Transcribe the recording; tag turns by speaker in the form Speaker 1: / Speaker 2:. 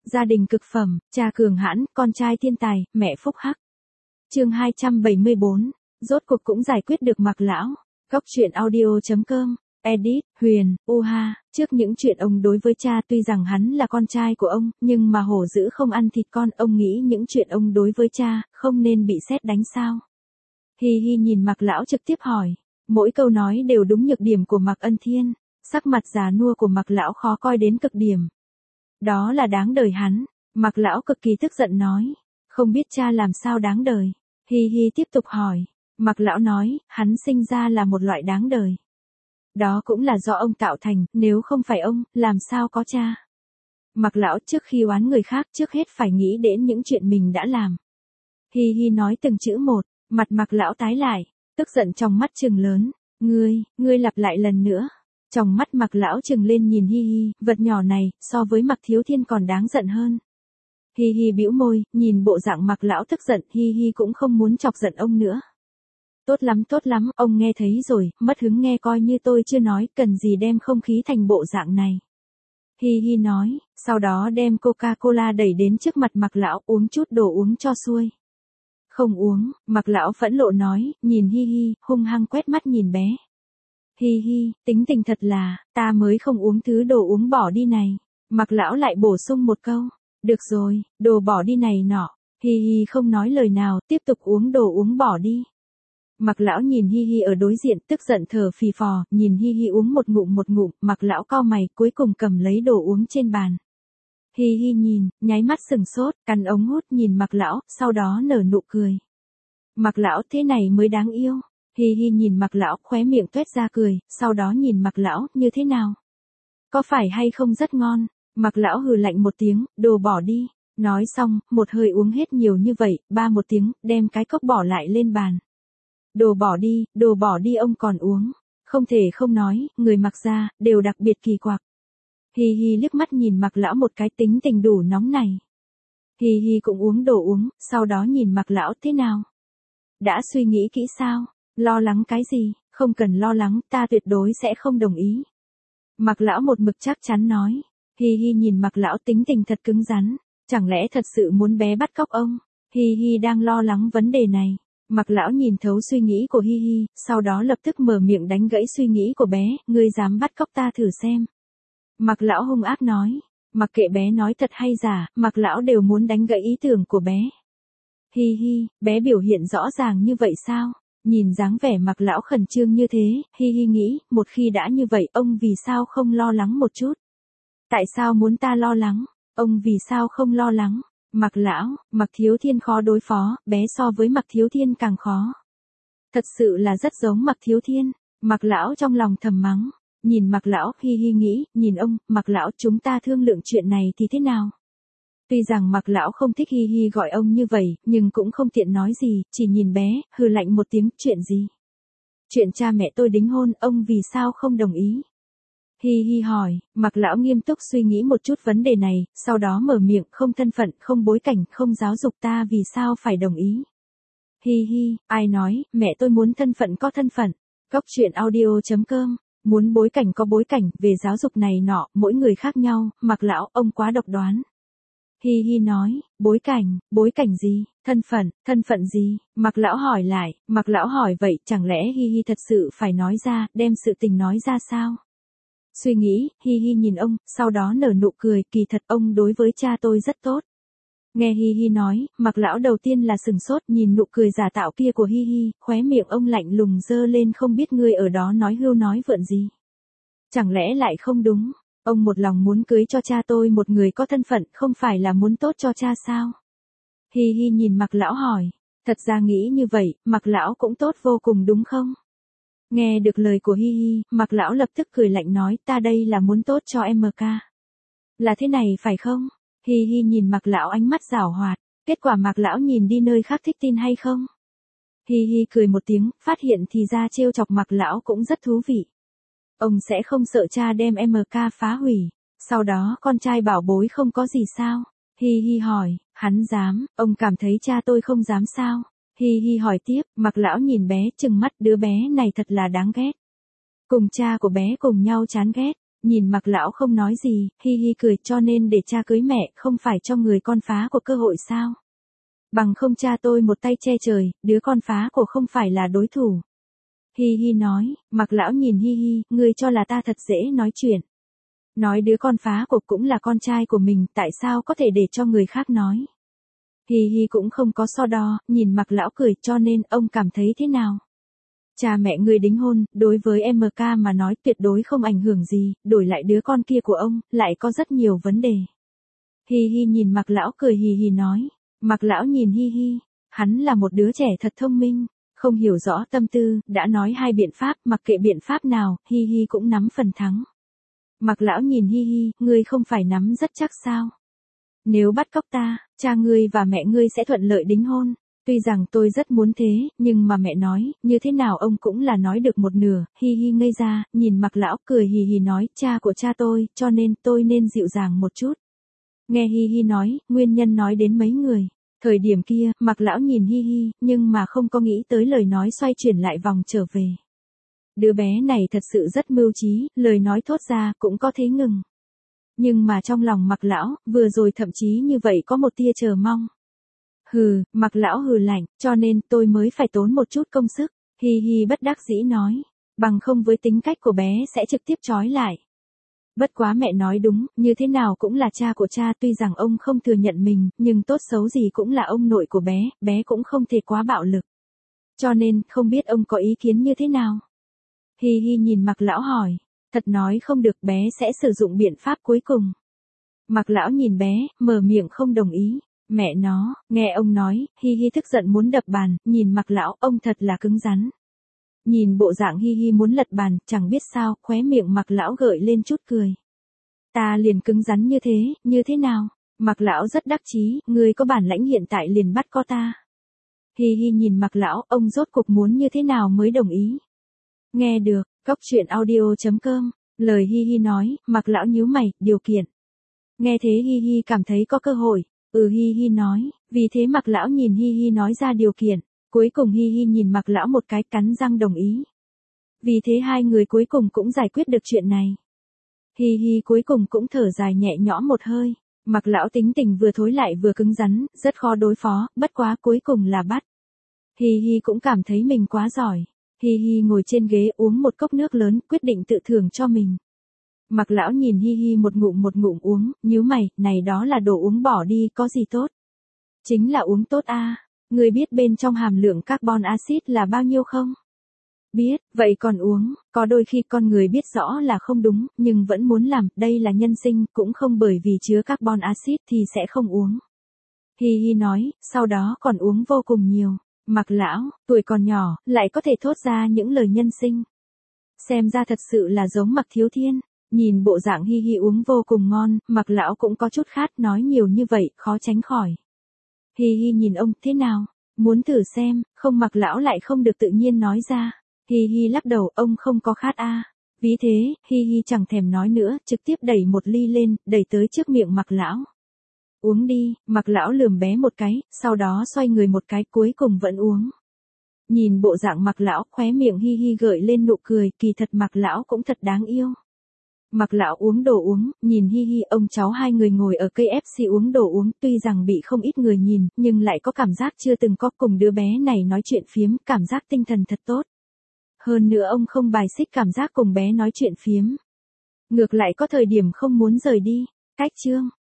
Speaker 1: Gia đình cực phẩm, cha cường hãn, con trai thiên tài, mẹ phúc hắc. Chương 274, rốt cuộc cũng giải quyết được Mạc lão. Góc truyện audio.com. Edit, Huyền, Uha, trước những chuyện ông đối với cha tuy rằng hắn là con trai của ông, nhưng mà hổ dữ không ăn thịt con, ông nghĩ những chuyện ông đối với cha, không nên bị sét đánh sao. Hi hi nhìn Mạc lão trực tiếp hỏi, mỗi câu nói đều đúng nhược điểm của Mạc Ân Thiên, sắc mặt già nua của Mạc lão khó coi đến cực điểm. Đó là đáng đời hắn, Mạc lão cực kỳ tức giận nói, không biết cha làm sao đáng đời. Hi hi tiếp tục hỏi, Mạc lão nói, hắn sinh ra là một loại đáng đời. Đó cũng là do ông tạo thành, nếu không phải ông, làm sao có cha. Mạc lão trước khi oán người khác trước hết phải nghĩ đến những chuyện mình đã làm. Hi hi nói từng chữ một, mặt Mạc lão tái lại, tức giận trong mắt trừng lớn, ngươi lặp lại lần nữa. Trong mắt Mạc lão trừng lên nhìn Hi hi, vật nhỏ này, so với Mạc Thiếu Thiên còn đáng giận hơn. Hi hi bĩu môi, nhìn bộ dạng Mạc lão tức giận, Hi hi cũng không muốn chọc giận ông nữa. Tốt lắm, ông nghe thấy rồi, mất hứng nghe coi như tôi chưa nói, cần gì đem không khí thành bộ dạng này. Hi hi nói, sau đó đem Coca-Cola đẩy đến trước mặt Mạc lão, uống chút đồ uống cho xuôi. Không uống, Mạc lão phẫn nộ nói, nhìn Hi hi, hung hăng quét mắt nhìn bé. Hi hi, tính tình thật là, ta mới không uống thứ đồ uống bỏ đi này. Mạc lão lại bổ sung một câu, được rồi, đồ bỏ đi này nọ. Hi hi không nói lời nào, tiếp tục uống đồ uống bỏ đi. Mạc lão nhìn Hi hi ở đối diện, tức giận thở phì phò, nhìn Hi hi uống một ngụm, Mạc lão cau mày, cuối cùng cầm lấy đồ uống trên bàn. Hi hi nhìn, nháy mắt sừng sốt, cắn ống hút nhìn Mạc lão, sau đó nở nụ cười. Mạc lão thế này mới đáng yêu. Hi hi nhìn Mạc lão, khóe miệng tuét ra cười, sau đó nhìn Mạc lão, như thế nào? Có phải hay không rất ngon? Mạc lão hừ lạnh một tiếng, đồ bỏ đi. Nói xong, một hơi uống hết nhiều như vậy, ba một tiếng, đem cái cốc bỏ lại lên bàn. Đồ bỏ đi ông còn uống. Không thể không nói, người Mạc gia, đều đặc biệt kỳ quặc. Hi hi liếc mắt nhìn Mạc lão một cái, tính tình đủ nóng này. Hi hi cũng uống đồ uống, sau đó nhìn Mạc lão, thế nào? Đã suy nghĩ kỹ sao? Lo lắng cái gì? Không cần lo lắng, ta tuyệt đối sẽ không đồng ý. Mạc lão một mực chắc chắn nói. Hi hi nhìn Mạc lão tính tình thật cứng rắn. Chẳng lẽ thật sự muốn bé bắt cóc ông? Hi hi đang lo lắng vấn đề này. Mạc lão nhìn thấu suy nghĩ của Hi hi, sau đó lập tức mở miệng đánh gãy suy nghĩ của bé, ngươi dám bắt cóc ta thử xem. Mạc lão hung ác nói. Mặc kệ bé nói thật hay giả, Mạc lão đều muốn đánh gãy ý tưởng của bé. Hi hi, bé biểu hiện rõ ràng như vậy sao? Nhìn dáng vẻ Mạc lão khẩn trương như thế, Hi hi nghĩ, một khi đã như vậy, ông vì sao không lo lắng một chút? Tại sao muốn ta lo lắng? Ông vì sao không lo lắng? Mạc lão, Mạc Thiếu Thiên khó đối phó, bé so với Mạc Thiếu Thiên càng khó. Thật sự là rất giống Mạc Thiếu Thiên. Mạc lão trong lòng thầm mắng. Nhìn Mạc lão, Hi hi nghĩ, nhìn ông, Mạc lão, chúng ta thương lượng chuyện này thì thế nào? Tuy rằng Mạc lão không thích Hi hi gọi ông như vậy, nhưng cũng không tiện nói gì, chỉ nhìn bé, hừ lạnh một tiếng, chuyện gì? Chuyện cha mẹ tôi đính hôn, ông vì sao không đồng ý? Hi hi hỏi, Mạc lão nghiêm túc suy nghĩ một chút vấn đề này, sau đó mở miệng, không thân phận, không bối cảnh, không giáo dục, ta vì sao phải đồng ý? Hi hi, ai nói, mẹ tôi muốn thân phận có thân phận. Góc truyện audio.com. Muốn bối cảnh có bối cảnh, về giáo dục này nọ, mỗi người khác nhau, Mạc lão, ông quá độc đoán. Hi hi nói, bối cảnh gì, thân phận gì? Mạc lão hỏi lại, Mạc lão hỏi vậy, chẳng lẽ Hi hi thật sự phải nói ra, đem sự tình nói ra sao? Suy nghĩ, Hi hi nhìn ông, sau đó nở nụ cười, kỳ thật ông đối với cha tôi rất tốt. Nghe Hi hi nói, Mạc lão đầu tiên là sừng sốt, nhìn nụ cười giả tạo kia của Hi hi, khóe miệng ông lạnh lùng giơ lên, không biết ngươi ở đó nói hưu nói vượn gì. Chẳng lẽ lại không đúng? Ông một lòng muốn cưới cho cha tôi một người có thân phận, không phải là muốn tốt cho cha sao? Hi hi nhìn Mạc lão hỏi, thật ra nghĩ như vậy, Mạc lão cũng tốt vô cùng đúng không? Nghe được lời của Hi hi, Mạc lão lập tức cười lạnh nói, ta đây là muốn tốt cho MK. Là thế này phải không? Hi hi nhìn Mạc lão ánh mắt giảo hoạt, kết quả Mạc lão nhìn đi nơi khác thích tin hay không? Hi hi cười một tiếng, phát hiện thì ra trêu chọc Mạc lão cũng rất thú vị. Ông sẽ không sợ cha đem MK phá hủy, sau đó con trai bảo bối không có gì sao? Hi hi hỏi, hắn dám, ông cảm thấy cha tôi không dám sao? Hi hi hỏi tiếp, Mạc lão nhìn bé, trừng mắt, đứa bé này thật là đáng ghét. Cùng cha của bé cùng nhau chán ghét. Nhìn Mạc lão không nói gì, hi hi cười, cho nên để cha cưới mẹ không phải cho người con phá của cơ hội sao? Bằng không cha tôi một tay che trời, đứa con phá của không phải là đối thủ. Hi hi nói, Mạc lão nhìn hi hi, ngươi cho là ta thật dễ nói chuyện. Nói đứa con phá của cũng là con trai của mình, tại sao có thể để cho người khác nói? Hi hi cũng không có so đo, nhìn Mạc lão cười, cho nên ông cảm thấy thế nào? Cha mẹ ngươi đính hôn, đối với MK mà nói tuyệt đối không ảnh hưởng gì, đổi lại đứa con kia của ông, lại có rất nhiều vấn đề. Hi hi nhìn Mạc lão cười hì hì nói. Mạc lão nhìn hi hi, hắn là một đứa trẻ thật thông minh, không hiểu rõ tâm tư, đã nói hai biện pháp, mặc kệ biện pháp nào, hi hi cũng nắm phần thắng. Mạc lão nhìn hi hi, ngươi không phải nắm rất chắc sao? Nếu bắt cóc ta, cha ngươi và mẹ ngươi sẽ thuận lợi đính hôn. Tuy rằng tôi rất muốn thế, nhưng mà mẹ nói, như thế nào ông cũng là nói được một nửa, hi hi ngây ra, nhìn Mạc lão cười hì hì nói, cha của cha tôi, cho nên tôi nên dịu dàng một chút. Nghe hi hi nói, nguyên nhân nói đến mấy người. Thời điểm kia, Mạc lão nhìn hi hi, nhưng mà không có nghĩ tới lời nói xoay chuyển lại vòng trở về. Đứa bé này thật sự rất mưu trí, lời nói thốt ra cũng có thế ngừng. Nhưng mà trong lòng Mạc lão, vừa rồi thậm chí như vậy có một tia chờ mong. Hừ, Mạc lão hừ lạnh, cho nên tôi mới phải tốn một chút công sức. Hi hi bất đắc dĩ nói, bằng không với tính cách của bé sẽ trực tiếp trói lại. Bất quá mẹ nói đúng, như thế nào cũng là cha của cha, tuy rằng ông không thừa nhận mình, nhưng tốt xấu gì cũng là ông nội của bé, bé cũng không thể quá bạo lực. Cho nên, không biết ông có ý kiến như thế nào? Hi hi nhìn Mạc lão hỏi, thật nói không được, bé sẽ sử dụng biện pháp cuối cùng. Mạc lão nhìn bé, mở miệng không đồng ý. Mẹ nó, nghe ông nói, hi hi tức giận muốn đập bàn, nhìn Mạc lão, ông thật là cứng rắn. Nhìn bộ dạng hi hi muốn lật bàn, chẳng biết sao, khóe miệng Mạc lão gợi lên chút cười. Ta liền cứng rắn như thế nào? Mạc lão rất đắc chí, ngươi có bản lãnh hiện tại liền bắt co ta. Hi hi nhìn Mạc lão, ông rốt cuộc muốn như thế nào mới đồng ý. Nghe được, cóc truyện audio.com, lời hi hi nói, Mạc lão nhíu mày, điều kiện. Nghe thế hi hi cảm thấy có cơ hội, hi hi nói, vì thế Mạc lão nhìn hi hi nói ra điều kiện. Cuối cùng hi hi nhìn Mạc lão một cái, cắn răng đồng ý. Vì thế hai người cuối cùng cũng giải quyết được chuyện này. Hi hi cuối cùng cũng thở dài nhẹ nhõm một hơi. Mạc lão tính tình vừa thối lại vừa cứng rắn, rất khó đối phó, bất quá cuối cùng là bắt. Hi hi cũng cảm thấy mình quá giỏi. Hi hi ngồi trên ghế uống một cốc nước lớn, quyết định tự thưởng cho mình. Mạc lão nhìn hi hi một ngụm uống, nhíu mày, này đó là đồ uống bỏ đi, có gì tốt? Chính là uống tốt a. Người biết bên trong hàm lượng carbon axit là bao nhiêu không? Biết, vậy còn uống, có đôi khi con người biết rõ là không đúng, nhưng vẫn muốn làm, đây là nhân sinh, cũng không bởi vì chứa carbon axit thì sẽ không uống. Hi hi nói, sau đó còn uống vô cùng nhiều. Mạc lão, tuổi còn nhỏ, lại có thể thốt ra những lời nhân sinh. Xem ra thật sự là giống Mạc Thiếu Thiên. Nhìn bộ dạng hi hi uống vô cùng ngon, Mạc lão cũng có chút khát, nói nhiều như vậy, khó tránh khỏi. Hi hi nhìn ông, thế nào? Muốn thử xem, không Mạc lão lại không được tự nhiên nói ra. Hi hi lắc đầu, ông không có khát a. Ví thế, hi hi chẳng thèm nói nữa, trực tiếp đẩy một ly lên, đẩy tới trước miệng Mạc lão. Uống đi, Mạc lão lườm bé một cái, sau đó xoay người một cái, cuối cùng vẫn uống. Nhìn bộ dạng Mạc lão, khóe miệng hi hi gợi lên nụ cười, kỳ thật Mạc lão cũng thật đáng yêu. Mạc lão uống đồ uống, nhìn hi hi, ông cháu hai người ngồi ở cây FC uống đồ uống, tuy rằng bị không ít người nhìn, nhưng lại có cảm giác chưa từng có, cùng đứa bé này nói chuyện phiếm, cảm giác tinh thần thật tốt. Hơn nữa ông không bài xích cảm giác cùng bé nói chuyện phiếm. Ngược lại có thời điểm không muốn rời đi. Cách chương